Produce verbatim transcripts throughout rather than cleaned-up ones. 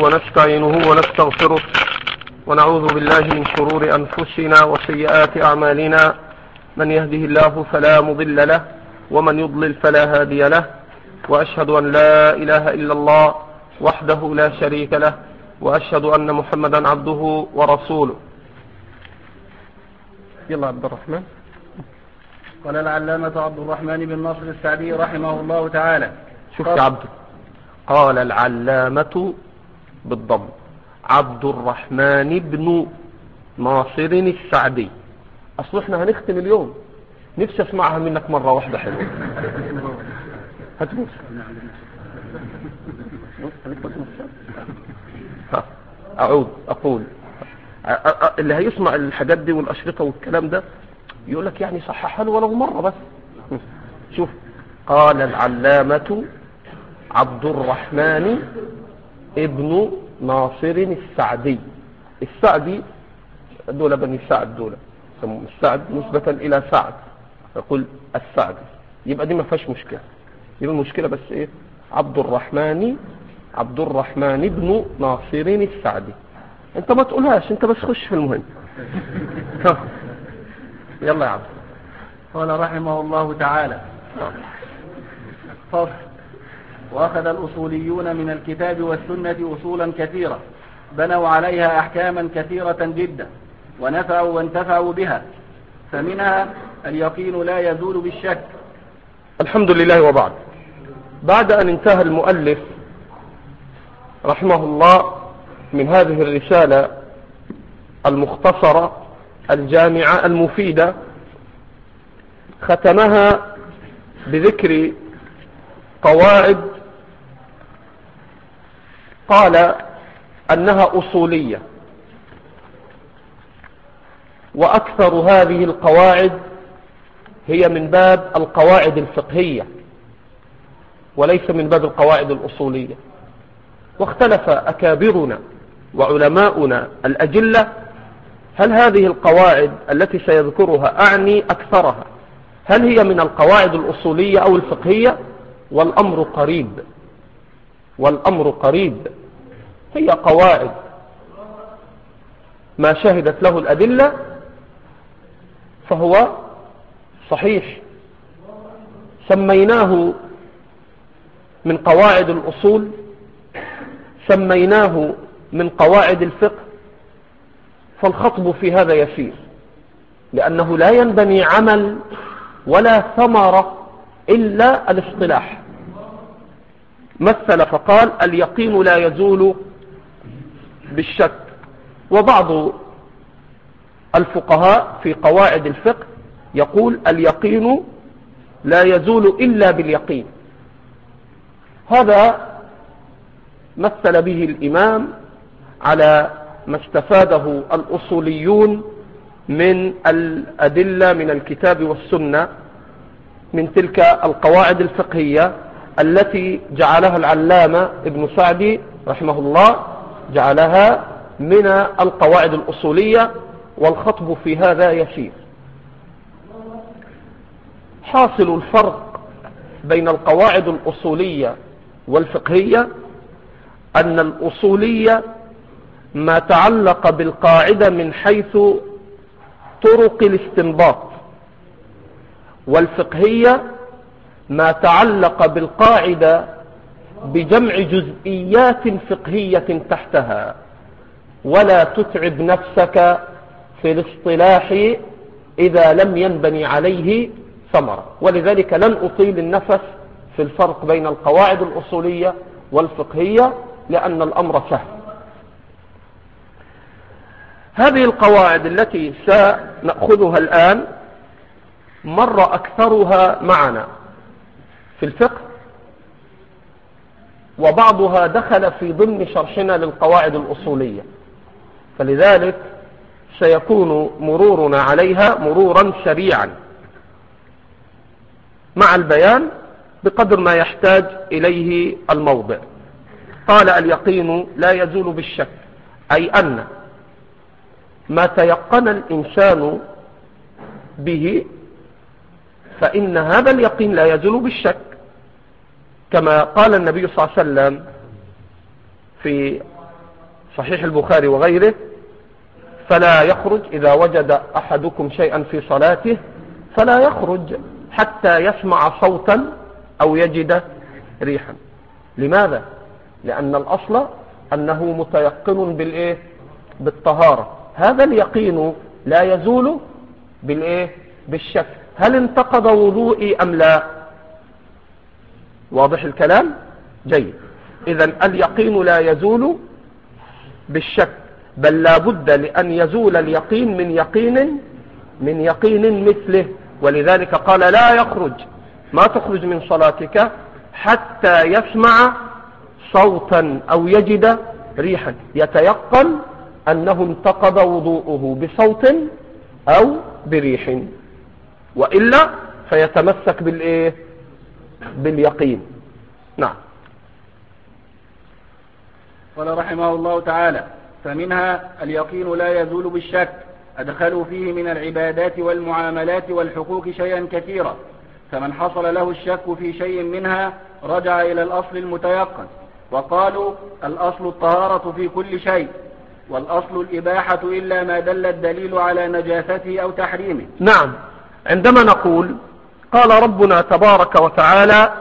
ونستعينه ونستغفره ونعوذ بالله من شرور أنفسنا وسيئات أعمالنا. من يهده الله فلا مضل له ومن يضلل فلا هادي له، وأشهد أن لا إله إلا الله وحده لا شريك له، وأشهد أن محمدا عبده ورسوله. يلا عبد الرحمن. قال العلامة عبد الرحمن بن ناصر السعدي رحمه الله تعالى. شوف يا عبد، قال العلامة بالضم عبد الرحمن بن ناصر السعدي. أصل احنا هنختم اليوم، نفسي اسمعها منك مرة واحدة حلوة. هتبوس أعود أقول اللي هيسمع الحاجات دي والأشرطة والكلام ده يقول لك يعني صححها له ولو مرة بس. شوف، قال العلامة عبد الرحمن ابن ناصر السعدي. السعدي دولة بني سعد، دولة السعد نسبة إلى سعد، يقول السعدي، يبقى دي ما فيهاش مشكلة. يبقى المشكلة بس إيه؟ عبد الرحمن عبد الرحمن ابن ناصر السعدي. انت ما تقولهاش، انت بس خش في المهم. يلا يا عبد. قال رحمه الله تعالى: فصل. وأخذ الأصوليون من الكتاب والسنة أصولا كثيرة بنوا عليها أحكاما كثيرة جدا ونفعوا وانتفعوا بها، فمنها اليقين لا يزول بالشك. الحمد لله. وبعد، بعد أن انتهى المؤلف رحمه الله من هذه الرسالة المختصرة الجامعة المفيدة، ختمها بذكر قواعد قال أنها أصولية، وأكثر هذه القواعد هي من باب القواعد الفقهية وليس من باب القواعد الأصولية. واختلف أكابرنا وعلماؤنا الأجلة هل هذه القواعد التي سيذكرها، أعني أكثرها، هل هي من القواعد الأصولية أو الفقهية؟ والأمر قريب، والأمر قريب. هي قواعد ما شهدت له الأدلة فهو صحيح. سميناه من قواعد الأصول، سميناه من قواعد الفقه، فالخطب في هذا يسير، لأنه لا ينبني عمل ولا ثمرة إلا الاصطلاح. مثل فقال: اليقين لا يزول بالشك. وبعض الفقهاء في قواعد الفقه يقول: اليقين لا يزول إلا باليقين. هذا مثل به الإمام على ما استفاده الأصوليون من الأدلة من الكتاب والسنة من تلك القواعد الفقهية التي جعلها العلامة ابن سعدي رحمه الله، جعلها من القواعد الأصولية، والخطب في هذا يسير. حاصل الفرق بين القواعد الأصولية والفقهية أن الأصولية ما تعلق بالقاعدة من حيث طرق الاستنباط، والفقهية ما تعلق بالقاعدة بجمع جزئيات فقهية تحتها. ولا تتعب نفسك في الاصطلاح إذا لم ينبني عليه ثمرة. ولذلك لن أطيل النفس في الفرق بين القواعد الأصولية والفقهية لأن الأمر سهل. هذه القواعد التي سنأخذها الآن مر أكثرها معنا في الفقه، وبعضها دخل في ضمن شرحنا للقواعد الأصولية، فلذلك سيكون مرورنا عليها مرورا سريعا مع البيان بقدر ما يحتاج إليه الموضع. قال: اليقين لا يزول بالشك، أي أن ما تيقن الإنسان به فإن هذا اليقين لا يزول بالشك، كما قال النبي صلى الله عليه وسلم في صحيح البخاري وغيره: فلا يخرج إذا وجد أحدكم شيئا في صلاته فلا يخرج حتى يسمع صوتا أو يجد ريحا. لماذا؟ لأن الأصل أنه متيقن بالإيه؟ بالطهارة. هذا اليقين لا يزول بالإيه؟ بالشك. هل انتقض وضوئي أم لا؟ واضح الكلام؟ جيد. إذن اليقين لا يزول بالشك، بل لا بد لأن يزول اليقين من يقين من يقين مثله. ولذلك قال: لا يخرج، ما تخرج من صلاتك حتى يسمع صوتا أو يجد ريحا، يتيقن أنه انتقض وضوءه بصوت أو بريح، وإلا فيتمسك بالإيه؟ باليقين. نعم. قال رحمه الله تعالى: فمنها اليقين لا يزول بالشك، أدخلوا فيه من العبادات والمعاملات والحقوق شيئا كثيرا، فمن حصل له الشك في شيء منها رجع إلى الأصل المتيقن. وقالوا: الأصل الطهارة في كل شيء، والأصل الإباحة إلا ما دل الدليل على نجاسته أو تحريمه. نعم. عندما نقول قال ربنا تبارك وتعالى: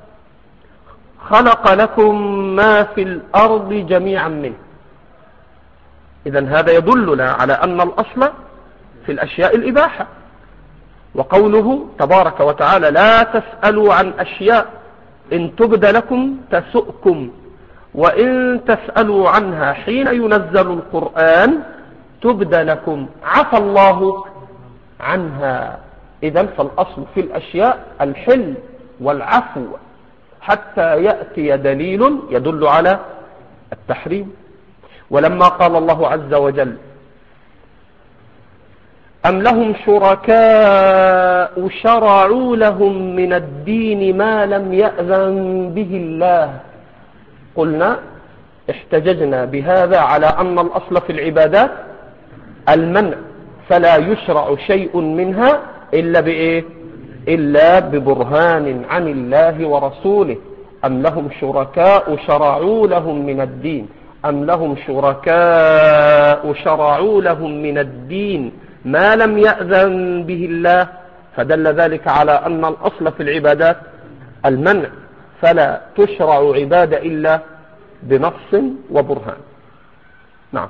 خلق لكم ما في الأرض جميعا منه، إذن هذا يدلنا على أن الأصل في الأشياء الإباحة. وقوله تبارك وتعالى: لا تسألوا عن أشياء إن تبد لكم تسؤكم وإن تسألوا عنها حين ينزل القرآن تبد لكم عفى الله عنها. إذن فالأصل في الأشياء الحل والعفو حتى يأتي دليل يدل على التحريم. ولما قال الله عز وجل: أم لهم شركاء شرعوا لهم من الدين ما لم يأذن به الله، قلنا احتججنا بهذا على أن الأصل في العبادات المنع، فلا يشرع شيء منها إلا بإيه؟ إلا ببرهان عن الله ورسوله. أم لهم شركاء شرعوا لهم من الدين أم لهم شركاء شرعوا لهم من الدين ما لم يأذن به الله، فدل ذلك على أن الأصل في العبادات المنع، فلا تشرع عبادة إلا بنص وبرهان. نعم.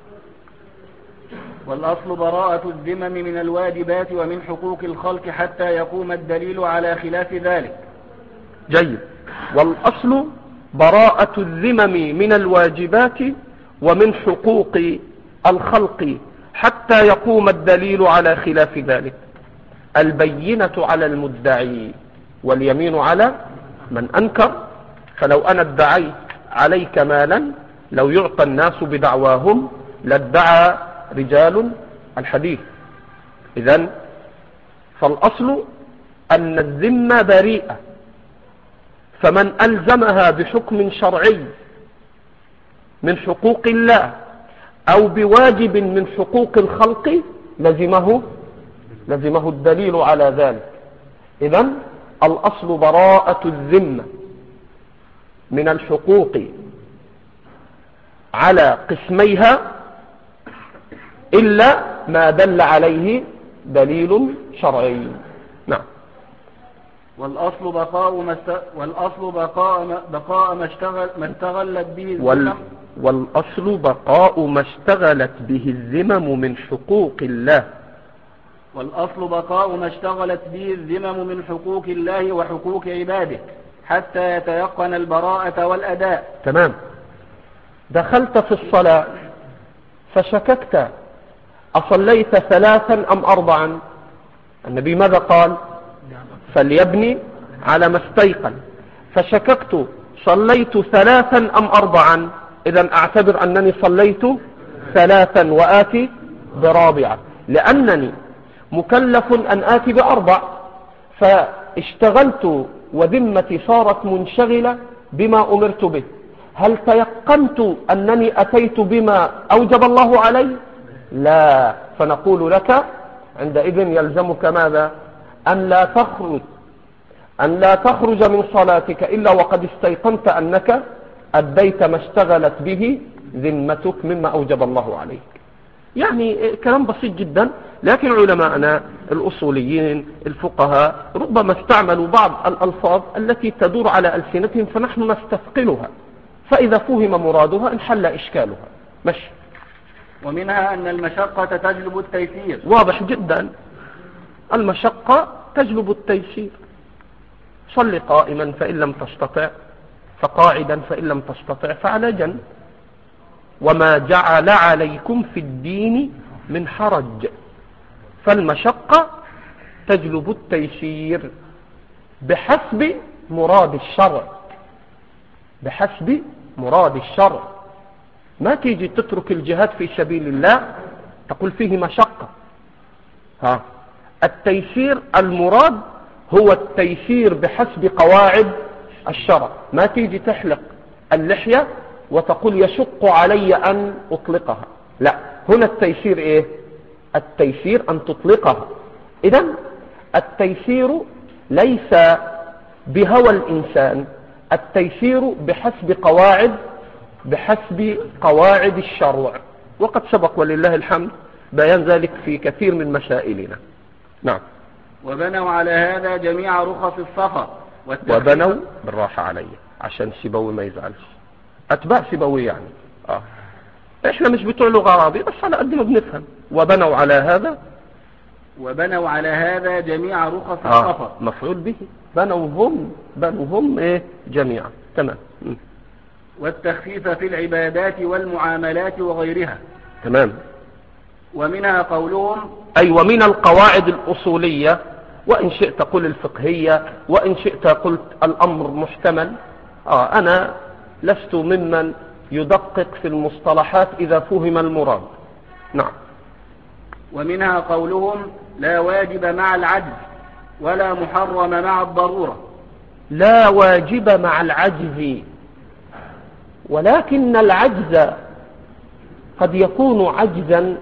والأصل براءة الذمم من الواجبات ومن حقوق الخلق حتى يقوم الدليل على خلاف ذلك. جيد. والأصل براءة الذمم من الواجبات ومن حقوق الخلق حتى يقوم الدليل على خلاف ذلك. البينة على المدعي واليمين على من أنكر. فلو أنا ادعيت عليك مالا لو يعطى الناس بدعواهم لادعى رجال الحديث. إذن فالأصل أن الذمة بريئة، فمن ألزمها بحكم شرعي من حقوق الله أو بواجب من حقوق الخلق لزمه لزمه الدليل على ذلك. إذن الأصل براءة الذمة من الحقوق على قسميها إلا ما دل عليه دليل شرعي. نعم. والأصل بقاء ما است... والأصل بقاء ما... بقاء ما اشتغل ما اشتغلت به الذمم وال... والأصل بقاء ما اشتغلت به الذمم من حقوق الله. والأصل بقاء ما اشتغلت به الذمم من حقوق الله وحقوق عباده حتى يتيقن البراءة والأداء. تمام. دخلت في الصلاة فشككت أصليت ثلاثا أم أربعا؟ النبي ماذا قال؟ فليبني على ما استيقن. فشككت صليت ثلاثا أم أربعا؟ إذن أعتبر أنني صليت ثلاثا وآتي برابعة، لأنني مكلف أن آتي بأربع، فاشتغلت وذمتي صارت منشغلة بما أمرت به. هل تيقنت أنني أتيت بما أوجب الله علي؟ لا. فنقول لك عندئذ يلزمك ماذا؟ أن لا تخرج أن لا تخرج من صلاتك إلا وقد استيقنت أنك أديت ما اشتغلت به ذمتك مما أوجب الله عليك. يعني كلام بسيط جدا، لكن علماءنا الأصوليين الفقهاء ربما استعملوا بعض الألفاظ التي تدور على ألسنتهم فنحن نستثقلها، فإذا فهم مرادها انحل إشكالها. ماشي. ومنها أن المشقة تجلب التيسير. واضح جدا، المشقة تجلب التيسير. صل قائما فإن لم تستطع فقاعدا، فإن لم تستطع فعلى جنب. وما جعل عليكم في الدين من حرج، فالمشقة تجلب التيسير بحسب مراد الشرع، بحسب مراد الشرع. ما تيجي تترك الجهاد في سبيل الله تقول فيه مشقة. ها، التيسير المراد هو التيسير بحسب قواعد الشرع. ما تيجي تحلق اللحية وتقول يشق علي أن أطلقها، لا، هنا التيسير إيه؟ التيسير أن تطلقها. إذن التيسير ليس بهوى الإنسان، التيسير بحسب قواعد بحسب قواعد الشرع، وقد سبق ولله الحمد بيان ذلك في كثير من مسائلنا. نعم. وبنوا على هذا جميع رخص السفر. وبنوا بالراحة علي عشان سيبوي ما يزعلش، أتباع سيبوي يعني. آه. إحنا مش بتوع لغة عربية بس على قد ما بنفهم. وبنوا على هذا وبنوا على هذا جميع رخص آه. السفر. مفعول به. بنوا هم بنوا هم إيه جميعا. تمام. م. والتخفيف في العبادات والمعاملات وغيرها. تمام. ومنها قولهم أي ومن القواعد الأصولية، وإن شئت قل الفقهية، وإن شئت قلت الأمر محتمل. آه أنا لست ممن يدقق في المصطلحات إذا فهم المراد. نعم. ومنها قولهم لا واجب مع العجز ولا محرم مع الضرورة. لا واجب مع العجز، ولكن العجز قد يكون عجزا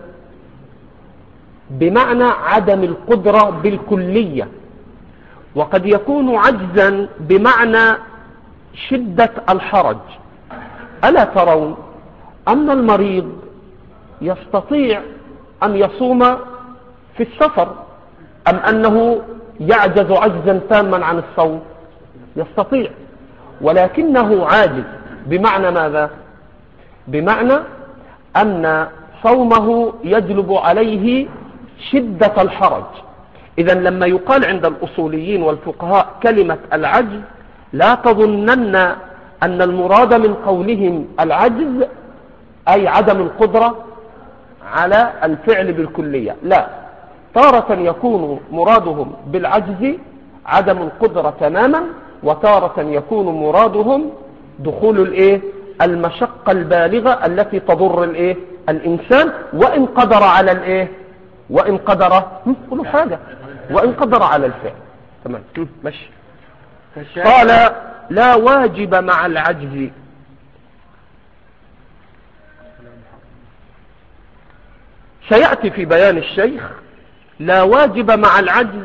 بمعنى عدم القدرة بالكلية، وقد يكون عجزا بمعنى شدة الحرج. ألا ترون أن المريض يستطيع أن يصوم في السفر، أم أنه يعجز عجزا تاما عن الصوم؟ يستطيع، ولكنه عاجز بمعنى ماذا؟ بمعنى أن صومه يجلب عليه شدة الحرج. إذا لما يقال عند الأصوليين والفقهاء كلمة العجز، لا تظنن أن المراد من قولهم العجز أي عدم القدرة على الفعل بالكلية، لا، تارة يكون مرادهم بالعجز عدم القدرة تماما، وتارة يكون مرادهم دخول الايه المشقة البالغة التي تضر الايه الإنسان، وإن قدر على الايه وإن قدر كل حاجة وإن قدر على الفعل. تمام. ماشي. قال لا واجب مع العجز. سيأتي في بيان الشيخ لا واجب مع العجز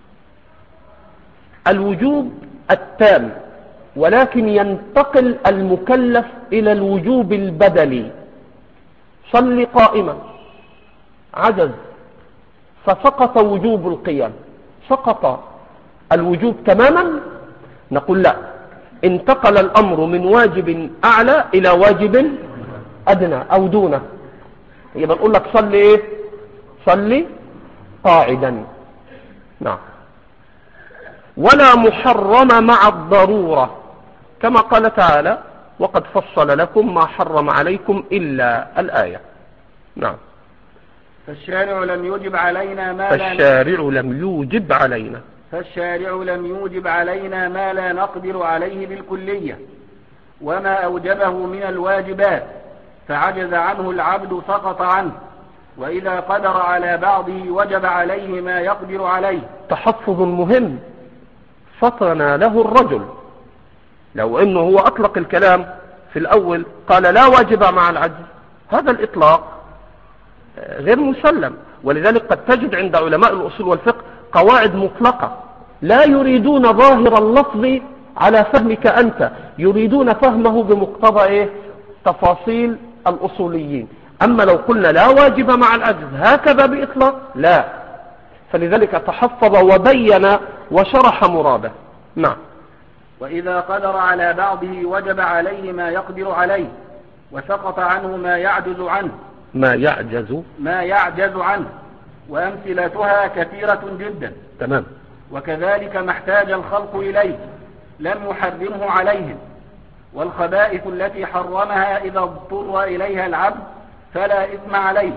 الوجوب التام، ولكن ينتقل المكلف إلى الوجوب البدلي. صل قائما، عجز فسقط وجوب القيام، سقط الوجوب تماما. نقول لا، انتقل الأمر من واجب أعلى إلى واجب أدنى أو دونه. يبقى نقول لك صل إيه؟ صل قاعدا. نعم. ولا محرم مع الضرورة، كما قال تعالى وقد فصل لكم ما حرم عليكم إلا الآية. نعم. فالشارع لم يوجب علينا ما فالشارع لم يوجب علينا فالشارع لم يوجب علينا ما لا نقدر عليه بالكلية، وما أوجبه من الواجبات فعجز عنه العبد سقط عنه، وإذا قدر على بعضه وجب عليه ما يقدر عليه. تحفظ مهم فطن له الرجل، لو انه هو اطلق الكلام في الاول قال لا واجب مع العجز، هذا الاطلاق غير مسلم. ولذلك قد تجد عند علماء الاصول والفقه قواعد مطلقة لا يريدون ظاهر اللفظ على فهمك انت، يريدون فهمه بمقتضى ايه؟ تفاصيل الأصوليين. أما لو قلنا لا واجب مع العجز هكذا بإطلاق لا، فلذلك تحفظ وبين وشرح مراده. نعم. وإذا قدر على بعضه وجب عليه ما يقدر عليه، وسقط عنه ما يعجز عنه ما يعجز ما يعجز عنه وأمثلتها كثيرة جدا. تمام. وكذلك ما احتاج الخلق إليه لم يحرمه عليهم، والخبائث التي حرمها إذا اضطر إليها العبد فلا إثم عليه.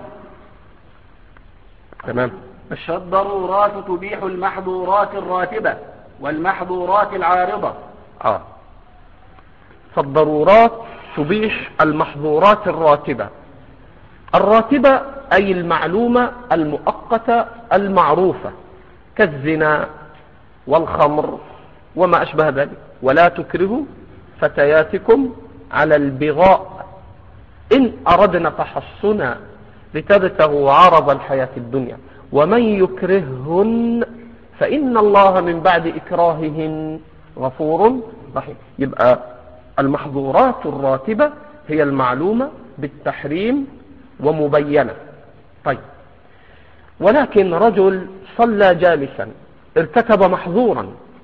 تمام. فالضرورات تبيح المحظورات الراتبة والمحظورات العارضة. آه. فالضرورات تبيح المحظورات الراتبة. الراتبة أي المعلومة المؤقتة المعروفة كالزنا والخمر وما أشبه ذلك. ولا تكرهوا فتياتكم على البغاء إن أردنا تحصنا لتبتغوا عرض الحياة الدنيا ومن يكرههن فإن الله من بعد إكراههن غفور رحيم. يبقى المحظورات الراتبة هي المعلومة بالتحريم ومبينة. طيب، ولكن رجل صلى جالسا ارتكب محظورا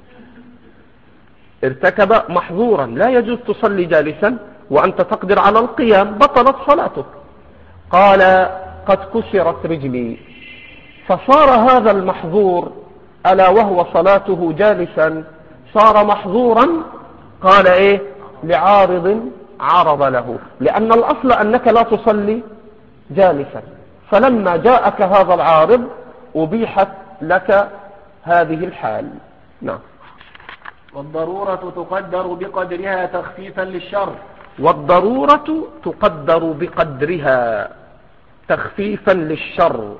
ارتكب محظورا لا يجوز تصلي جالسا وأنت تقدر على القيام، بطلت صلاتك. قال قد كسرت رجلي، فصار هذا المحظور ألا وهو صلاته جالسا صار محظورا. قال إيه؟ لعارض عرض له، لأن الأصل أنك لا تصلي جالسا، فلما جاءك هذا العارض أبيحت لك هذه الحال. نعم. والضرورة تقدر بقدرها تخفيفا للشر. والضرورة تقدر بقدرها تخفيفا للشر.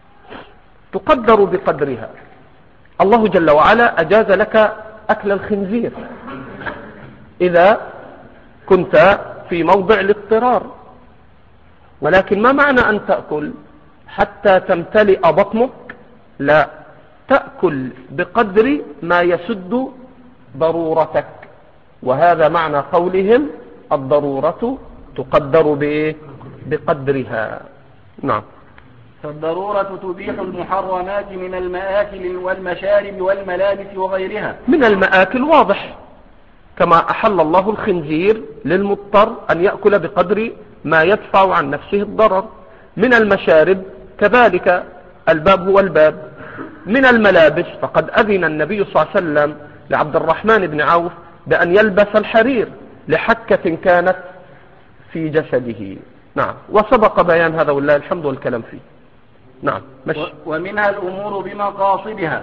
تقدر بقدرها. الله جل وعلا أجاز لك أكل الخنزير إذا كنت في موضع الاضطرار، ولكن ما معنى أن تأكل حتى تمتلئ بطنك؟ لا، تأكل بقدر ما يسد ضرورتك، وهذا معنى قولهم الضرورة تقدر بإيه؟ بقدرها. نعم. فالضرورة تبيح المحرمات من المآكل والمشارب والملابس وغيرها. من المآكل واضح، كما أحل الله الخنزير للمضطر أن يأكل بقدر ما يدفع عن نفسه الضرر. من المشارب كذلك الباب هو الباب. من الملابس فقد أذن النبي صلى الله عليه وسلم لعبد الرحمن بن عوف بأن يلبس الحرير لحكة كانت في جسده. نعم. وسبق بيان هذا والله الحمد والكلام فيه. نعم. مشي. ومنها الأمور بمقاصدها.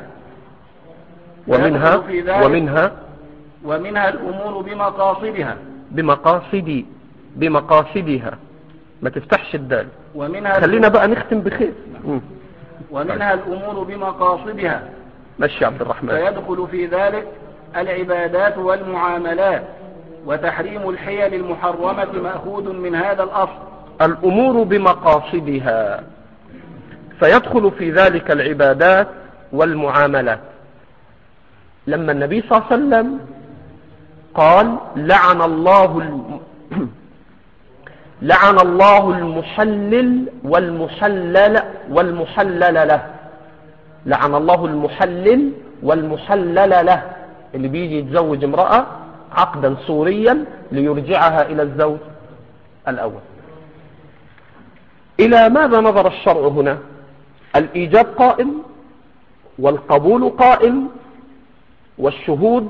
ومنها ومنها ومنها الأمور بمقاصدها بمقاصدي بمقاصدها ما تفتحش الدال. ومنها خلينا بقى نختم بخير. م. ومنها الأمور بمقاصدها. مشي عبد الرحمن. فيدخل في ذلك العبادات والمعاملات، وتحريم الحيل المحرمة مأخوذ من هذا الأصل. الأمور بمقاصدها فيدخل في ذلك العبادات والمعاملات. لما النبي صلى الله عليه وسلم قال لعن الله الم... لعن الله المحلل والمحلل والمحلل له. لعن الله المحلل والمحلل له، اللي بيجي يتزوج امرأة عقدا صوريا ليرجعها إلى الزوج الأول. إلى ماذا نظر الشرع هنا؟ الإيجاب قائم والقبول قائم والشهود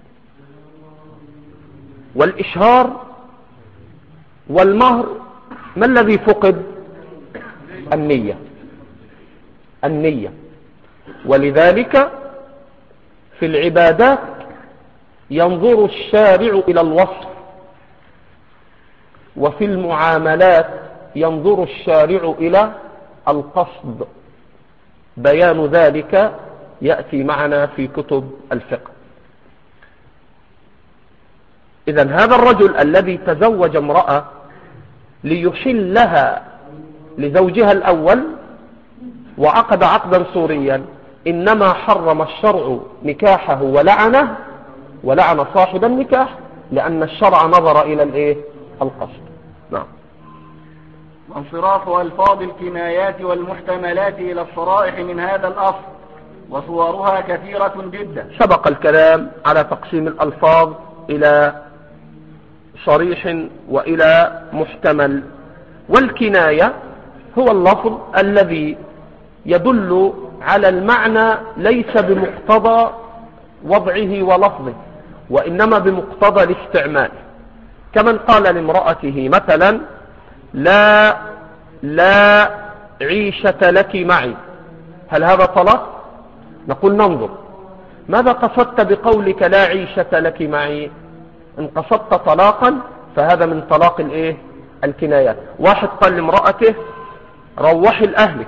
والإشهار والمهر. ما الذي فقد؟ النية. النية. ولذلك في العبادات ينظر الشارع إلى الوصف، وفي المعاملات ينظر الشارع إلى القصد. بيان ذلك يأتي معنا في كتب الفقه. إذن هذا الرجل الذي تزوج امرأة ليحلها لزوجها الأول وعقد عقدا صوريا، إنما حرم الشرع نكاحه ولعنه ولعن صاحب النكاح، لأن الشرع نظر إلى الإيه؟ القصد. نعم. وانصراف ألفاظ الكنايات والمحتملات إلى الصرائح من هذا الأصل، وصورها كثيرة جدا. سبق الكلام على تقسيم الألفاظ إلى صريح وإلى محتمل. والكناية هو اللفظ الذي يدل على المعنى ليس بمقتضى وضعه ولفظه، وإنما بمقتضى الاستعمال، كمن قال لامرأته مثلا لا لا عيشة لك معي، هل هذا طلاق؟ نقول ننظر ماذا قصدت بقولك لا عيشة لك معي. إن قصدت طلاقا فهذا من طلاق الايه الكنايات. واحد قال لامرأته روحي لأهلك،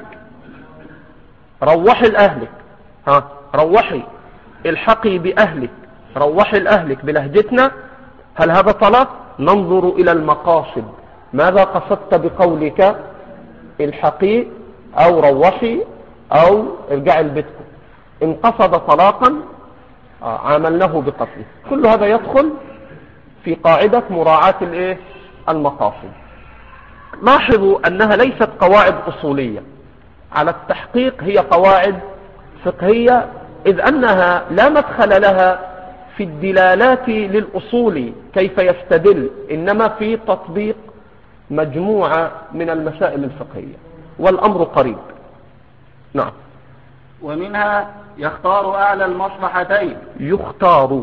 روحي لأهلك، ها روحي الحقي بأهلك، روحي لأهلك بلهجتنا، هل هذا طلاق؟ ننظر إلى المقاصد، ماذا قصدت بقولك الحقي أو روحي أو ارجعي لبيتكم. إن قصد طلاقا عاملناه بقتله. كل هذا يدخل في قاعدة مراعاة الايه المقاصد. لاحظوا أنها ليست قواعد أصولية، على التحقيق هي قواعد فقهية، إذ أنها لا مدخل لها في الدلالات للأصول كيف يستدل، إنما في تطبيق مجموعة من المسائل الفقهية، والأمر قريب. نعم. ومنها يختار أعلى المصلحتين. يختار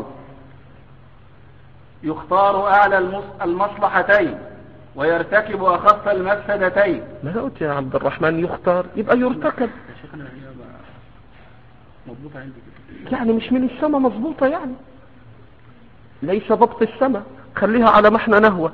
يختار أعلى المصلحتين ويرتكب أخف المفسدتين. ماذا قلت يا عبد الرحمن؟ يختار يبقى يرتكب، يعني مش من السماء مضبوطة، يعني ليس ضبط السماء، خليها على ما احنا نهوى.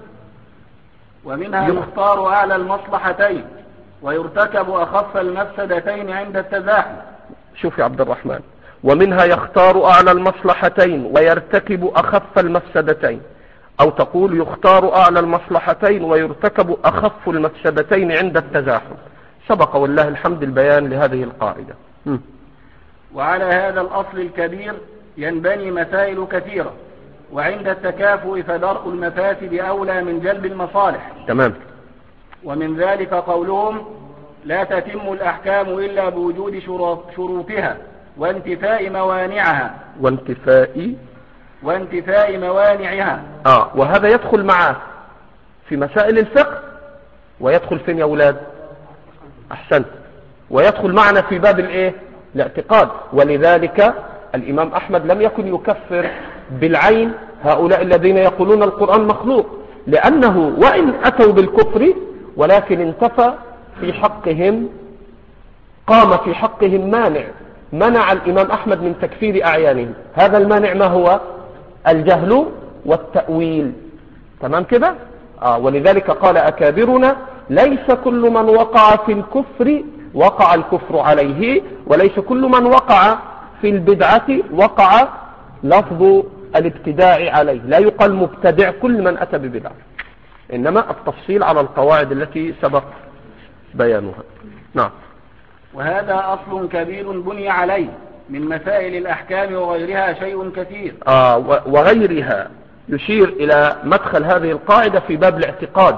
ومنها يختار أعلى المصلحتين ويرتكب أخف المفسدتين عند التزاحم. شوف يا عبد الرحمن، ومنها يختار أعلى المصلحتين ويرتكب أخف المفسدتين، أو تقول يختار أعلى المصلحتين ويرتكب أخف المفسدتين عند التزاحم. سبق والله الحمد البيان لهذه القاعدة. م. وعلى هذا الأصل الكبير ينبني مسائل كثيرة، وعند التكافؤ فدرء المفاسد أولى من جلب المصالح. تمام. ومن ذلك قولهم لا تتم الأحكام إلا بوجود شروطها وانتفاء موانعها. وانتفاء وانتفاء موانعها. آه وهذا يدخل معه في مسائل الفقه، ويدخل فين يا أولاد؟ أحسنت، ويدخل معنا في باب الايه الاعتقاد. ولذلك الإمام أحمد لم يكن يكفر بالعين هؤلاء الذين يقولون القرآن مخلوق، لأنه وإن أتوا بالكفر ولكن انتفى في حقهم، قام في حقهم مانع، منع الإمام أحمد من تكفير أعيانهم. هذا المانع ما هو؟ الجهل والتأويل. تمام كده؟ آه ولذلك قال أكابرنا ليس كل من وقع في الكفر وقع الكفر عليه، وليس كل من وقع في البدعة وقع لفظ الابتداع عليه. لا يقال مبتدع كل من أتى ببدعة، إنما التفصيل على القواعد التي سبق بيانها. نعم. وهذا أصل كبير بني عليه من مسائل الأحكام وغيرها شيء كثير. آه وغيرها يشير إلى مدخل هذه القاعدة في باب الاعتقاد،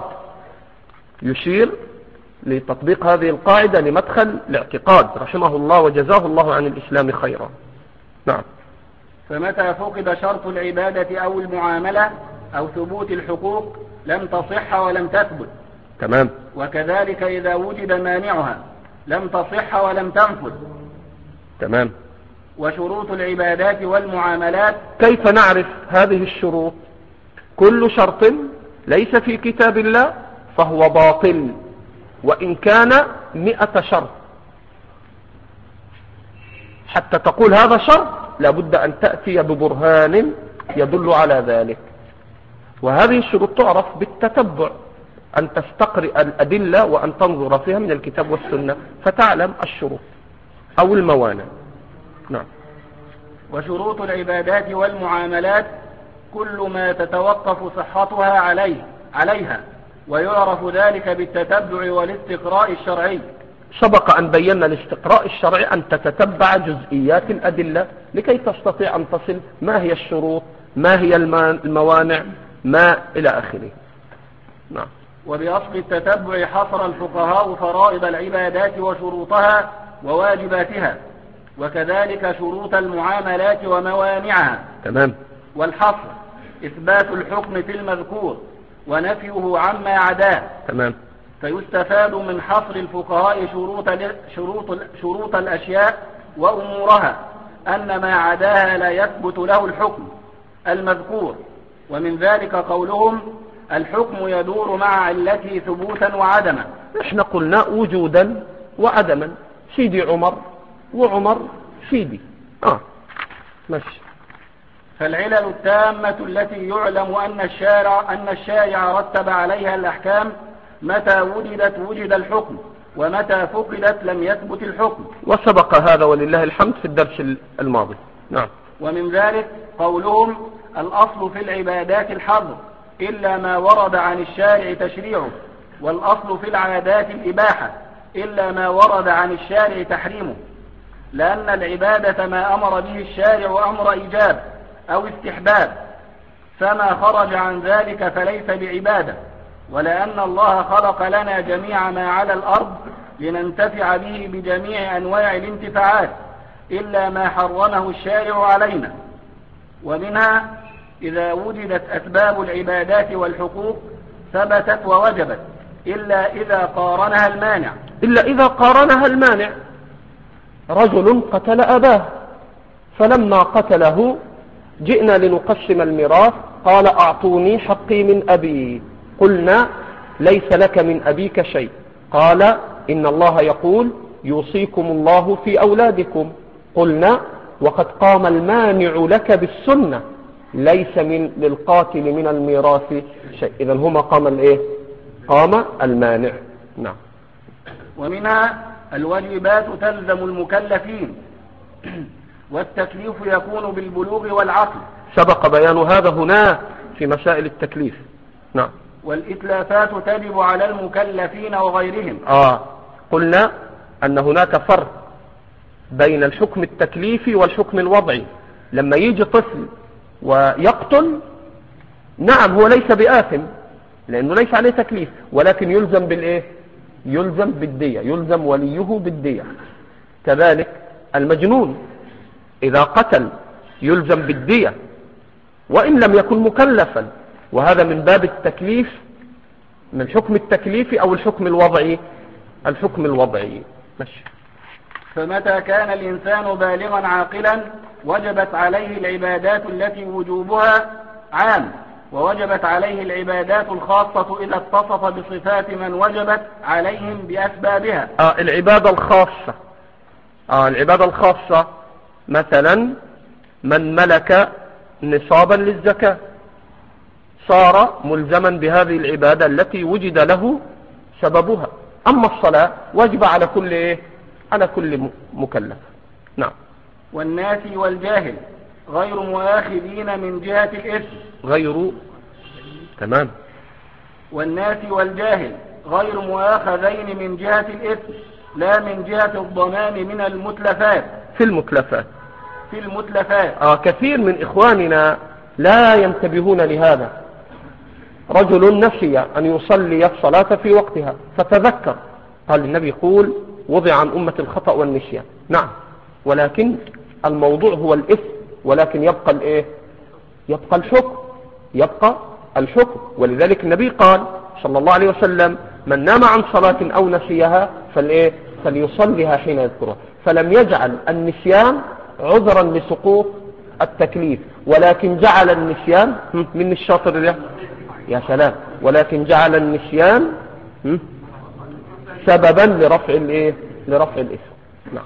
يشير لتطبيق هذه القاعدة لمدخل الاعتقاد رحمه الله وجزاه الله عن الإسلام خيرا. نعم. فمتى فقد شرط العبادة أو المعاملة أو ثبوت الحقوق لم تصح ولم تثبت. تمام. وكذلك إذا وجد مانعها لم تصح ولم تنفذ. تمام. وشروط العبادات والمعاملات كيف نعرف هذه الشروط؟ كل شرط ليس في كتاب الله فهو باطل، وإن كان مئة شرط. حتى تقول هذا شرط لابد أن تأتي ببرهان يدل على ذلك. وهذه الشروط تعرف بالتتبع، أن تستقرئ الأدلة وأن تنظر فيها من الكتاب والسنة فتعلم الشروط أو الموانع. نعم. وشروط العبادات والمعاملات كل ما تتوقف صحتها عليه عليها، ويعرف ذلك بالتتبع والاستقراء الشرعي. سبق أن بينا الاستقراء الشرعي أن تتتبع جزئيات الأدلة لكي تستطيع أن تصل ما هي الشروط، ما هي الموانع، ما إلى آخره. نعم. وبأصل التتبع حصر الفقهاء فرائض العبادات وشروطها وواجباتها، وكذلك شروط المعاملات وموانعها. تمام. والحصر إثبات الحكم في المذكور ونفيه عما عداه. تمام. فيستفاد من حصر الفقهاء شروط, شروط, شروط الأشياء وأمورها أن ما عداها لا يثبت له الحكم المذكور، ومن ذلك قولهم الحكم يدور مع علته ثبوتا وعدما. احنا قلنا وجودا وعدما، سيدي عمر وعمر سيدي. اه ماشي. فالعلل التامة التي يعلم أن الشارع, أن الشارع رتب عليها الأحكام متى وجدت وجد الحكم، ومتى فقدت لم يثبت الحكم. وسبق هذا ولله الحمد في الدرس الماضي. نعم. ومن ذلك قولهم الأصل في العبادات الحظر إلا ما ورد عن الشارع تشريعه، والأصل في العادات الإباحة إلا ما ورد عن الشارع تحريمه، لأن العبادة ما أمر به الشارع أمر إيجاب أو استحباب، فما خرج عن ذلك فليس بعبادة، ولأن الله خلق لنا جميع ما على الأرض لننتفع به بجميع أنواع الانتفاعات إلا ما حرمه الشارع علينا. ومنها إذا وجدت أسباب العبادات والحقوق ثبتت ووجبت إلا إذا قارنها المانع. إلا إذا قارنها المانع. رجل قتل أباه، فلما قتله جئنا لنقسم الميراث، قال أعطوني حقي من أبي. قلنا ليس لك من أبيك شيء. قال إن الله يقول يوصيكم الله في أولادكم. قلنا وقد قام المانع لك بالسنة، ليس من للقاتل من الميراث شيء. إذن هما قام الإيه؟ قام المانع. نعم. ومنها الواجبات تلزم المكلفين والتكليف يكون بالبلوغ والعقل. سبق بيان هذا هنا في مسائل التكليف. نعم. والإتلافات تجب على المكلفين وغيرهم. آه قلنا أن هناك فرق بين الحكم التكليفي والحكم الوضعي. لما يجي طفل ويقتل، نعم هو ليس بآثم لأنه ليس عليه تكليف، ولكن يلزم بالإيه؟ يلزم بالدية، يلزم وليه بالدية. كذلك المجنون إذا قتل يلزم بالدية وإن لم يكن مكلفا، وهذا من باب التكليف، من الحكم التكليفي أو الحكم الوضعي. الحكم الوضعي. ماشي. فمتى كان الإنسان بالغا عاقلا وجبت عليه العبادات التي وجوبها عام، ووجبت عليه العبادات الخاصة إذا اتصف بصفات من وجبت عليهم بأسبابها. آه العبادة الخاصة. آه العبادة الخاصة مثلا من ملك نصابا للزكاة صار ملزما بهذه العبادة التي وجد له سببها. أما الصلاة واجب على كل إيه؟ على كل مكلف. نعم. والناس والجاهل غير مؤاخذين من جهة الإثم. غير تمام. والناس والجاهل غير مؤاخذين من جهة الإثم لا من جهة الضمان من المتلفات. في المتلفات. في المتلفات. آه كثير من إخواننا لا ينتبهون لهذا. رجل نسي أن يصلي الصلاة في وقتها فتذكر، قال النبي يقول وضع عن أمة الخطأ والنسيان. نعم، ولكن الموضوع هو الإثم، ولكن يبقى الإيه؟ يبقى الحكم، يبقى الحكم. ولذلك النبي قال صلى الله عليه وسلم من نام عن صلاة أو نسيها فالإيه؟ فليصليها حين يذكرها. فلم يجعل النسيان عذرا لسقوط التكليف، ولكن جعل النسيان من الشاطر ده يا سلام، ولكن جعل النسيان سببا لرفع الايه؟ لرفع الاثم. نعم.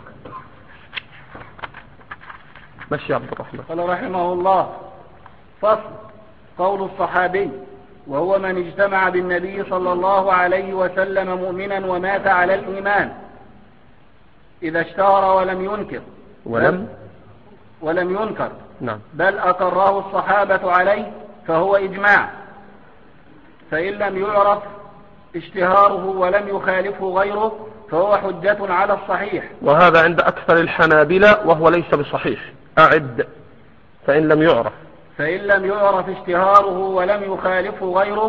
ماشي يا عبد الرحمن. قال رحمه الله: فصل. قول الصحابي: وهو من اجتمع بالنبي صلى الله عليه وسلم مؤمنا ومات على الإيمان إذا اشتهر ولم ينكر ولم ولم ينكر نعم. بل أقره الصحابة عليه فهو إجماع، فإن لم يعرف اشتهاره ولم يخالفه غيره فهو حجة على الصحيح. وهذا عند أكثر الحنابلة وهو ليس بصحيح. أعد: فإن لم يعرف فإن لم يعرف اشتهاره ولم يخالفه غيره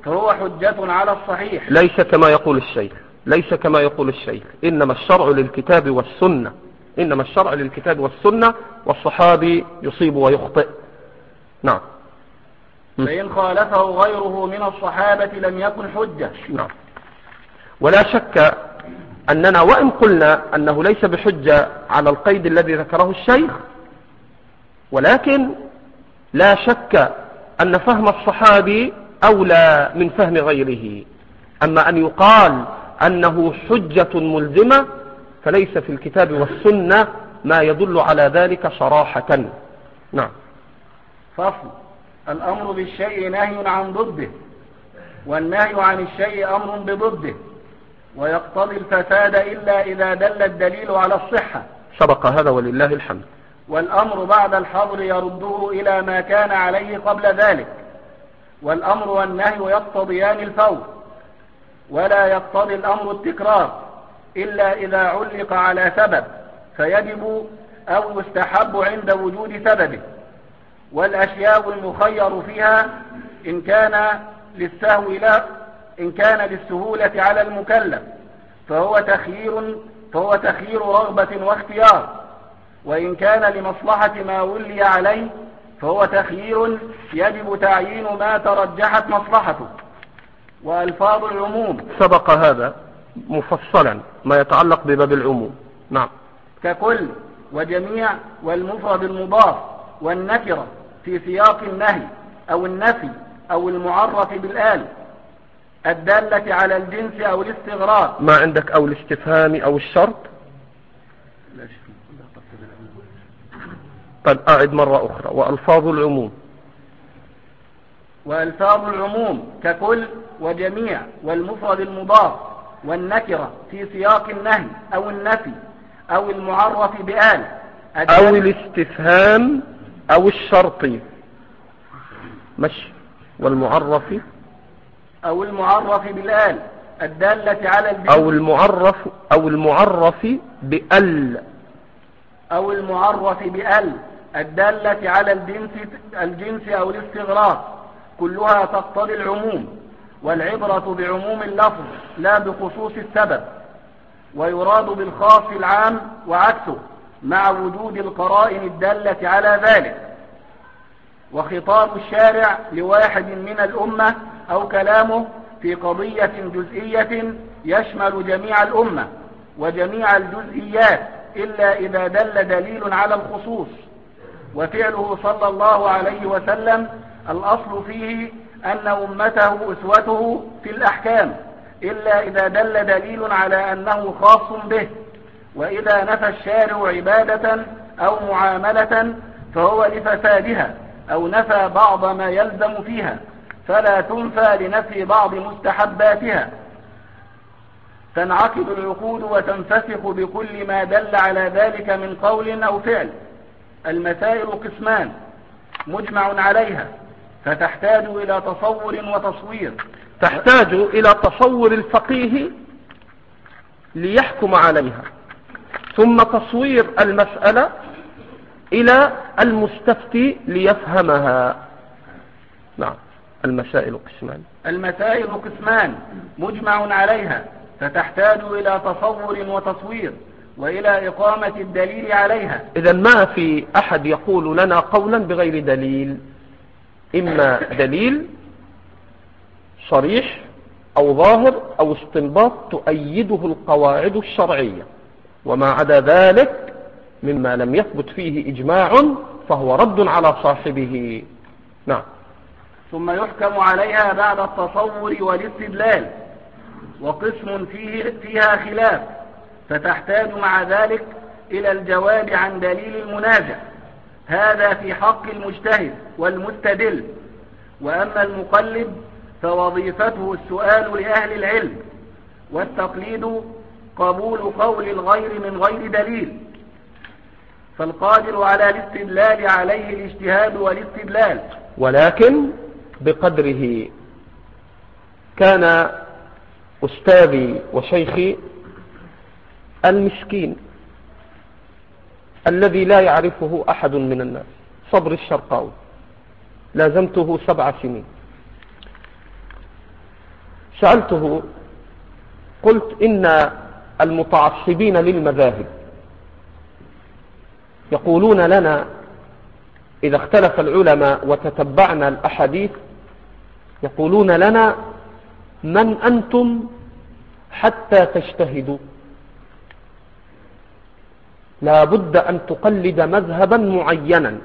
فهو حجة على الصحيح. ليس كما يقول الشيخ ليس كما يقول الشيخ إنما الشرع للكتاب والسنة إنما الشرع للكتاب والسنة، والصحابي يصيب ويخطئ. نعم. فإن خالفه غيره من الصحابة لم يكن حجة. نعم. ولا شك أننا وإن قلنا أنه ليس بحجة على القيد الذي ذكره الشيخ، ولكن لا شك أن فهم الصحابي أولى من فهم غيره. أما أن يقال أنه حجة ملزمة فليس في الكتاب والسنة ما يدل على ذلك صراحة. نعم. فصل. الأمر بالشيء نهي عن ضده، والنهي عن الشيء أمر بضده، ويقتضي الفساد إلا إذا دل الدليل على الصحة. سبق هذا ولله الحمد. والأمر بعد الحظر يرده إلى ما كان عليه قبل ذلك. والأمر والنهي يقتضيان الفور، ولا يقتضي الأمر التكرار إلا إذا علق على سبب فيجب أو يستحب عند وجود سببه. والأشياء المخير فيها إن كان للسهو لا إن كان للسهولة على المكلف فهو تخيير فهو تخيير رغبة واختيار، وإن كان لمصلحة ما ولي عليه فهو تخيير يجب تعيين ما ترجحت مصلحته. وألفاظ العموم سبق هذا مفصلا ما يتعلق بباب العموم. نعم. ككل وجميع والمفرد المضاف والنكرة في سياق النهي أو النفي أو المعرف بالآل الدالة على الجنس أو الاستغراق. ما عندك أو الاستفهام أو الشرط؟ طيب أعد مرة أخرى. وألفاظ العموم وألفاظ العموم ككل وجميع والمفرد المضاف والنكرة في سياق النهي أو النفي أو المعرف بآل أو الاستفهام أو الشرط مش والمعرف أو المعرف بالآل الدالة على الجنس أو المعرف أو المعرف بأل أو المعرف بأل الدالة على الجنس الجنس أو الاستغراق كلها تقتضي العموم، والعبرة بعموم اللفظ لا بخصوص السبب، ويراد بالخاص العام وعكسه مع وجود القرائن الدالة على ذلك. وخطاب الشارع لواحد من الأمة أو كلامه في قضية جزئية يشمل جميع الأمة وجميع الجزئيات إلا إذا دل دليل على الخصوص. وفعله صلى الله عليه وسلم الأصل فيه أن أمته أسوته في الأحكام إلا إذا دل دليل على أنه خاص به. وإذا نفى الشارع عبادة أو معاملة فهو لفسادها أو نفى بعض ما يلزم فيها فلا تنفى لنفي بعض مستحباتها. تنعقد العقود وتنفسخ بكل ما دل على ذلك من قول أو فعل. المسائل قسمان مجمع عليها فتحتاج إلى تصور وتصوير. تحتاج إلى تصور الفقيه ليحكم عليها، ثم تصوير المسألة إلى المستفتي ليفهمها. نعم. المسائل قسمان المسائل قسمان مجمع عليها فتحتاج إلى تصور وتصوير وإلى إقامة الدليل عليها. إذن ما في أحد يقول لنا قولا بغير دليل، إما دليل صريح أو ظاهر أو استنباط تؤيده القواعد الشرعية، وما عدا ذلك مما لم يثبت فيه إجماع فهو رد على صاحبه. نعم. ثم يحكم عليها بعد التصور والاستدلال. وقسم فيه فيها خلاف فتحتاج مع ذلك إلى الجواب عن دليل المنازع، هذا في حق المجتهد والمستدل. وأما المقلد فوظيفته السؤال لأهل العلم، والتقليد قبول قول الغير من غير دليل. فالقادر على الاستدلال عليه الاجتهاد والاستدلال، ولكن بقدره. كان أستاذي وشيخي المسكين الذي لا يعرفه أحد من الناس، صبر الشرقاوي، لازمته سبع سنين، سألته قلت إن المتعصبين للمذاهب يقولون لنا إذا اختلف العلماء وتتبعنا الأحاديث يقولون لنا من أنتم حتى تجتهدوا، لا بد أن تقلد مذهبا معينا،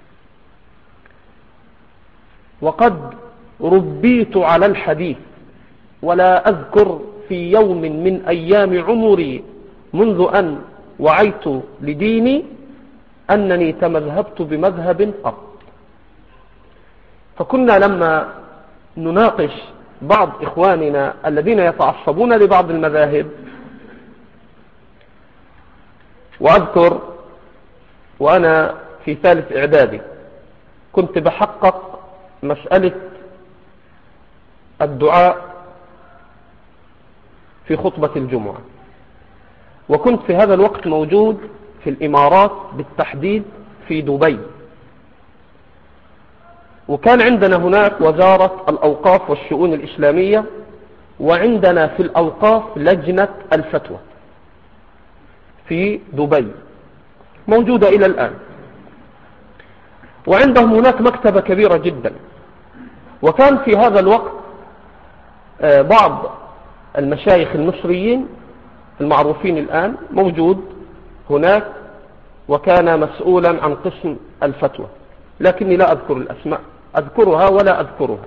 وقد ربيت على الحديث ولا أذكر في يوم من أيام عمري منذ أن وعيت لديني أنني تمذهبت بمذهب قط. فكنا لما نناقش بعض إخواننا الذين يتعصبون لبعض المذاهب، وأذكر وأنا في ثالث إعدادي كنت بحقق مسألة الدعاء في خطبة الجمعة، وكنت في هذا الوقت موجود في الإمارات بالتحديد في دبي، وكان عندنا هناك وزارة الأوقاف والشؤون الإسلامية، وعندنا في الأوقاف لجنة الفتوى في دبي موجودة إلى الآن، وعندهم هناك مكتبة كبيرة جدا. وكان في هذا الوقت بعض المشايخ المصريين المعروفين الآن موجود هناك، وكان مسؤولا عن قسم الفتوى، لكني لا أذكر الأسماء، أذكرها ولا أذكرها.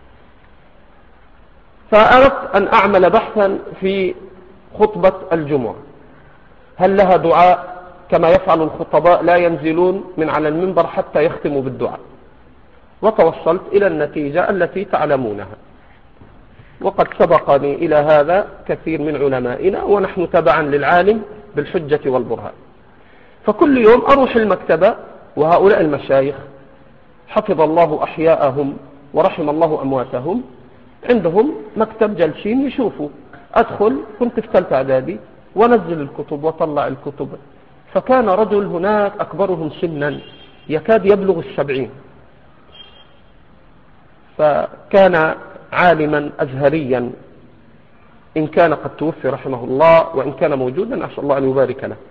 فأردت أن أعمل بحثا في خطبة الجمعة، هل لها دعاء كما يفعل الخطباء لا ينزلون من على المنبر حتى يختموا بالدعاء؟ وتوصلت إلى النتيجة التي تعلمونها، وقد سبقني إلى هذا كثير من علمائنا، ونحن تبعا للعالم بالحجة والبرهان. فكل يوم أروح المكتبة، وهؤلاء المشايخ حفظ الله أحياءهم ورحم الله أمواتهم عندهم مكتب جلسين يشوفوا. أدخل، كنت في ثالثة إعدادي، ونزل الكتب وطلع الكتب. فكان رجل هناك أكبرهم سنا يكاد يبلغ السبعين، فكان عالما أزهريا، إن كان قد توفي رحمه الله، وإن كان موجودا أسأل الله أن يبارك له.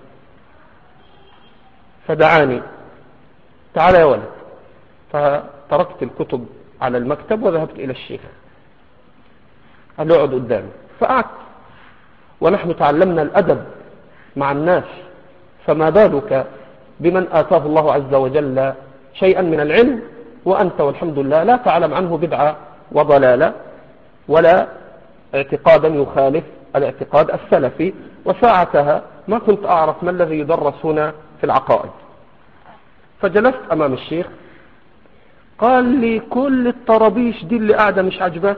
فدعاني، تعال يا ولد. فتركت الكتب على المكتب وذهبت إلى الشيخ، قال له اقعد قدامي. فقعدت، ونحن تعلمنا الأدب مع الناس، فما بالك بمن آتاه الله عز وجل شيئا من العلم وأنت والحمد لله لا تعلم عنه بدعة وضلالة ولا اعتقادا يخالف الاعتقاد السلفي. وساعتها ما كنت أعرف ما الذي يدرس هنا في العقائد. فجلست أمام الشيخ، قال لي كل الطرابيش دي اللي قاعدة مش عجبك؟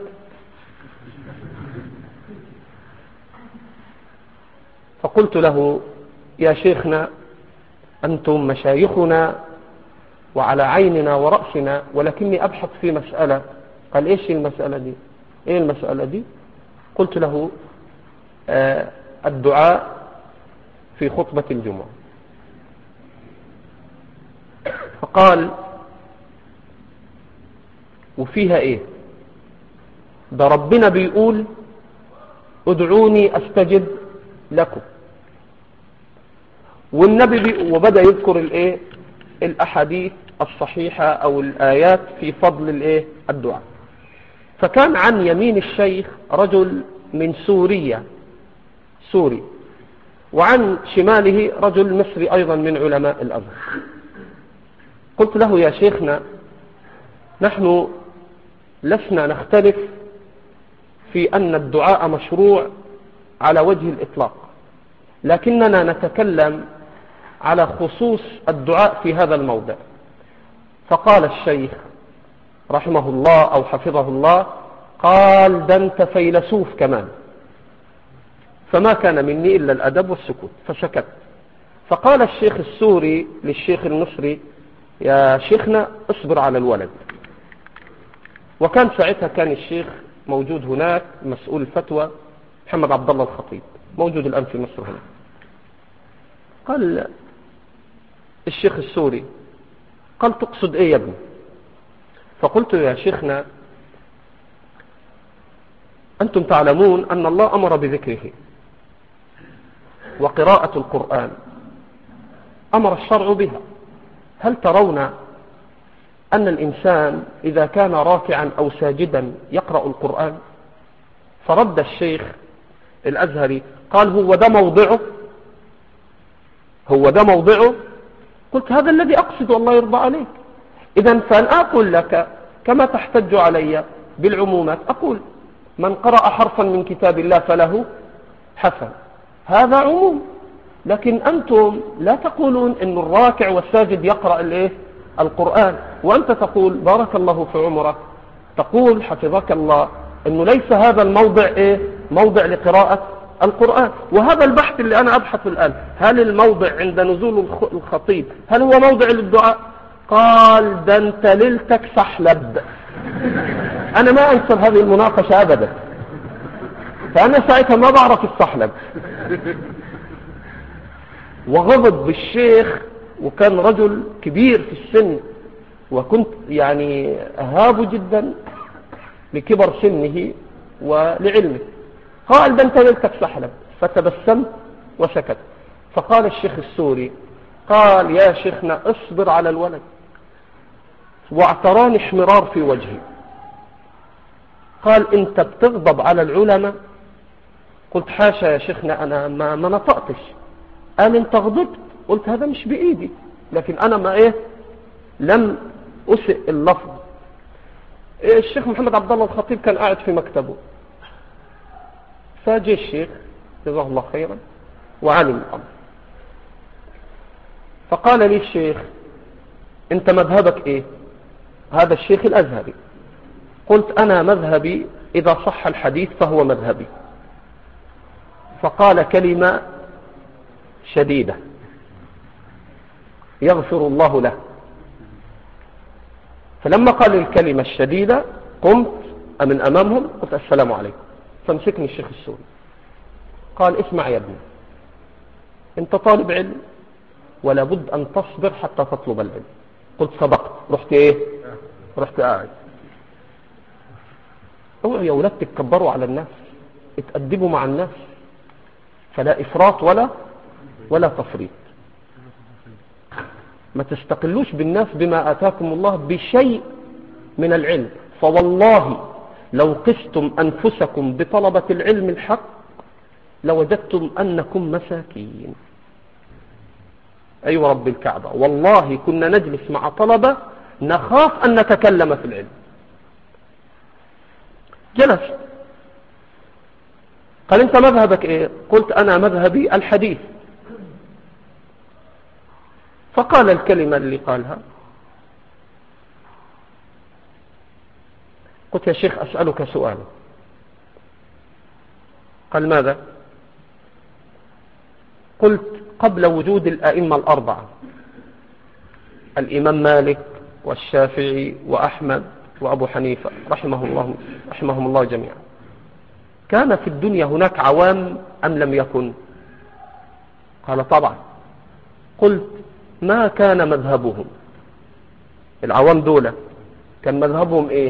فقلت له يا شيخنا أنتم مشايخنا وعلى عيننا ورأسنا، ولكني أبحث في مسألة. قال إيش المسألة دي؟ إيه المسألة دي؟ قلت له آه الدعاء في خطبة الجمعة. فقال وفيها إيه؟ ده ربنا بيقول ادعوني أستجب لكم، والنبي بي وبدأ يذكر الإيه؟ الأحاديث الصحيحة أو الآيات في فضل الإيه؟ الدعاء. فكان عن يمين الشيخ رجل من سوريا سوري، وعن شماله رجل مصري أيضا من علماء الأزهر. قلت له يا شيخنا نحن لسنا نختلف في أن الدعاء مشروع على وجه الإطلاق، لكننا نتكلم على خصوص الدعاء في هذا الموضع. فقال الشيخ رحمه الله أو حفظه الله، قال ده أنت فيلسوف كمان. فما كان مني إلا الأدب والسكوت، فسكت. فقال الشيخ السوري للشيخ المصري يا شيخنا اصبر على الولد. وكان ساعتها كان الشيخ موجود هناك مسؤول الفتوى محمد عبد الله الخطيب، موجود الآن في مصر هنا. قال الشيخ السوري، قال تقصد ايه يا ابني؟ فقلت يا شيخنا أنتم تعلمون أن الله أمر بذكره، وقراءة القرآن أمر الشرع بها. هل ترون أن الإنسان إذا كان راكعا أو ساجدا يقرأ القرآن؟ فرد الشيخ الأزهري قال هو ده موضعه، هو ده موضعه. قلت هذا الذي أقصد والله يرضى عليك. إذن فأن أقول لك كما تحتج علي بالعمومات، أقول من قرأ حرفا من كتاب الله فله حسن، هذا عموم. لكن أنتم لا تقولون إن الراكع والساجد يقرأ الإيه؟ القرآن، وأنت تقول بارك الله في عمرك، تقول حفظك الله إنه ليس هذا الموضع إيه؟ موضع لقراءة القرآن. وهذا البحث اللي أنا أبحث الآن، هل الموضع عند نزول الخطيب هل هو موضع للدعاء؟ قال ده انت ليلتك سحلب. أنا ما أنسى هذه المناقشة أبدا، فأنا ساعتها ما بعرف السحلب. وغضب بالشيخ، وكان رجل كبير في السن، وكنت يعني أهاب جدا لكبر سنه ولعلمه. قال ده انت ليلتك سحلب، فتبسمت وسكت. فقال الشيخ السوري قال يا شيخنا اصبر على الولد، واعتراني احمرار في وجهي. قال انت بتغضب على العلماء؟ قلت حاشا يا شيخنا انا ما, ما نطقتش. قال انت غضبت؟ قلت هذا مش بايدي، لكن انا ما ايه لم اسئ اللفظ. إيه الشيخ محمد عبد الله الخطيب كان قاعد في مكتبه، فجاء الشيخ جزاه الله خيرا وعلم الامر، فقال لي الشيخ انت مذهبك ايه؟ هذا الشيخ الازهري. قلت انا مذهبي اذا صح الحديث فهو مذهبي. فقال كلمة شديدة يغفر الله له. فلما قال الكلمة الشديدة قمت من أمامهم قلت السلام عليكم. فمسكني الشيخ السوري قال اسمع يا ابني، انت طالب علم ولا بد أن تصبر حتى تطلب العلم. قلت صدقت. رحت ايه رحت قاعد. اوعوا يا ولاد تتكبروا على الناس، اتأدبوا مع الناس، فلا إفراط ولا ولا تفريط. ما تستقلوش بالناس بما آتاكم الله بشيء من العلم. فوالله لو قستم أنفسكم بطلبة العلم الحق لوجدتم أنكم مساكين. أيوة رب الكعبة، والله كنا نجلس مع طلبة نخاف أن نتكلم في العلم. جلس قال انت مذهبك ايه؟ قلت انا مذهبي الحديث. فقال الكلمة اللي قالها. قلت يا شيخ اسألك سؤال. قال ماذا؟ قلت قبل وجود الائمة الاربعة، الامام مالك والشافعي واحمد وابو حنيفة رحمه الله رحمهم الله جميعا، كان في الدنيا هناك عوام أم لم يكن؟ قال طبعا. قلت ما كان مذهبهم؟ العوام دولة كان مذهبهم ايه؟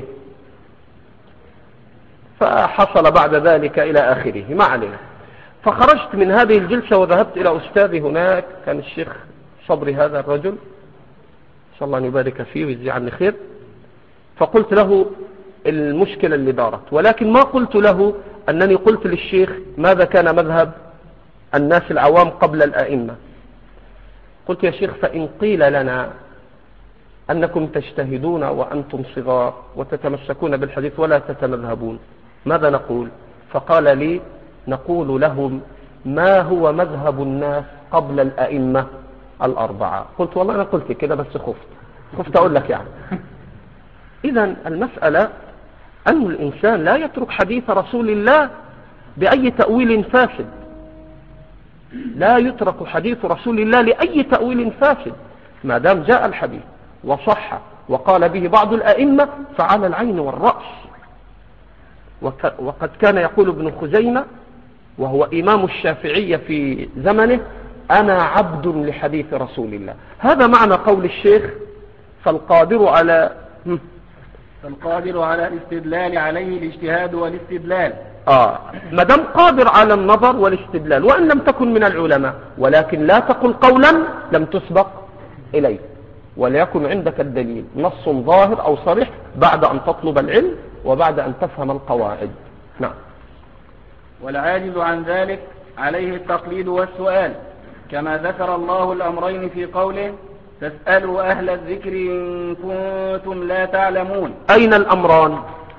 فحصل بعد ذلك إلى آخره، ما علينا. فخرجت من هذه الجلسة وذهبت إلى أستاذي هناك، كان الشيخ صبري هذا الرجل، إن شاء الله أن يبارك فيه ويجزي عني خير. فقلت له المشكلة اللي دارت، ولكن ما قلت له أنني قلت للشيخ ماذا كان مذهب الناس العوام قبل الآئمة. قلت يا شيخ فإن قيل لنا أنكم تجتهدون وأنتم صغار وتتمسكون بالحديث ولا تتمذهبون ماذا نقول؟ فقال لي نقول لهم ما هو مذهب الناس قبل الآئمة الأربعة. قلت والله أنا قلت كده بس خفت خفت أقول لك يعني. إذن المسألة أن الإنسان لا يترك حديث رسول الله بأي تأويل فاسد، لا يترك حديث رسول الله لأي تأويل فاسد، ما دام جاء الحديث وصح وقال به بعض الأئمة فعلى العين والرأس. وقد كان يقول ابن خزيمة وهو إمام الشافعية في زمنه أنا عبد لحديث رسول الله. هذا معنى قول الشيخ فالقادر على فالقادر على الاستدلال عليه الاجتهاد والاستدلال، آه ما دام قادر على النظر والاستدلال، وإن لم تكن من العلماء، ولكن لا تقل قولا لم تسبق إليه، وليكن عندك الدليل نص ظاهر أو صريح بعد أن تطلب العلم وبعد أن تفهم القواعد. نعم. والعاجز عن ذلك عليه التقليد والسؤال، كما ذكر الله الأمرين في قوله فاسألوا أهل الذكر إن كنتم لا تعلمون. أين الأمران؟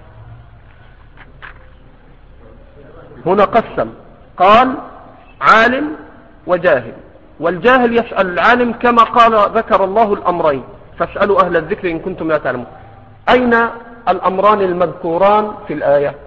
هنا قسم، قال عالم وجاهل، والجاهل يسأل العالم كما قال ذكر الله الأمرين فاسألوا أهل الذكر إن كنتم لا تعلمون. أين الأمران المذكوران في الآية؟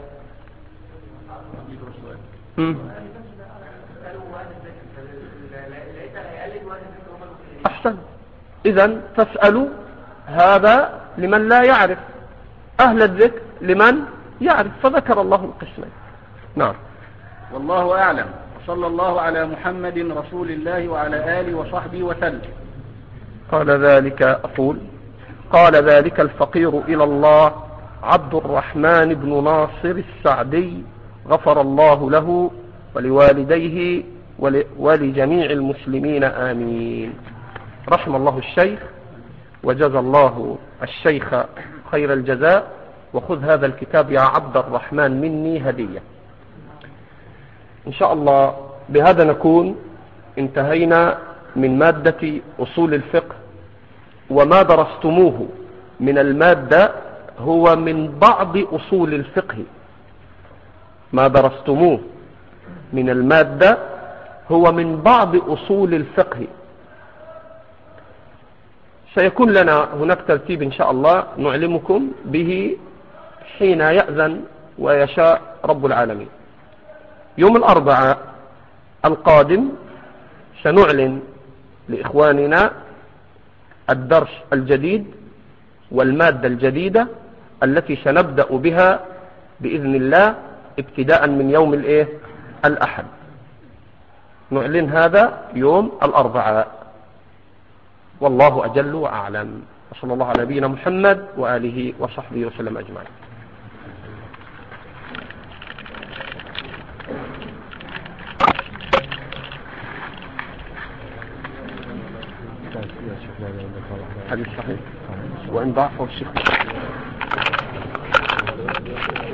أحسن. إذن فاسألوا هذا لمن لا يعرف، أهل الذكر لمن يعرف، فذكر الله القسمين. نعم. والله أعلم، وصلى الله على محمد رسول الله وعلى آله وصحبه وسلم. قال ذلك أقول قال ذلك الفقير إلى الله عبد الرحمن بن ناصر السعدي غفر الله له ولوالديه ولجميع المسلمين آمين. رحم الله الشيخ وجزى الله الشيخ خير الجزاء، وخذ هذا الكتاب يا عبد الرحمن مني هدية إن شاء الله. بهذا نكون انتهينا من مادة أصول الفقه، وما درستموه من المادة هو من بعض أصول الفقه. ما درستموه من المادة هو من بعض أصول الفقه. سيكون لنا هناك ترتيب إن شاء الله نعلمكم به حين يأذن ويشاء رب العالمين. يوم الأربعاء القادم سنعلن لإخواننا الدرس الجديد والمادة الجديدة التي سنبدأ بها بإذن الله ابتداء من يوم الإيه؟ الأحد. نعلن هذا يوم الأربعاء، والله أجل وأعلم. وصلى الله على نبينا محمد وآله وصحبه وسلم أجمعين. حديث صحيح وإن ضعفه الشيخ.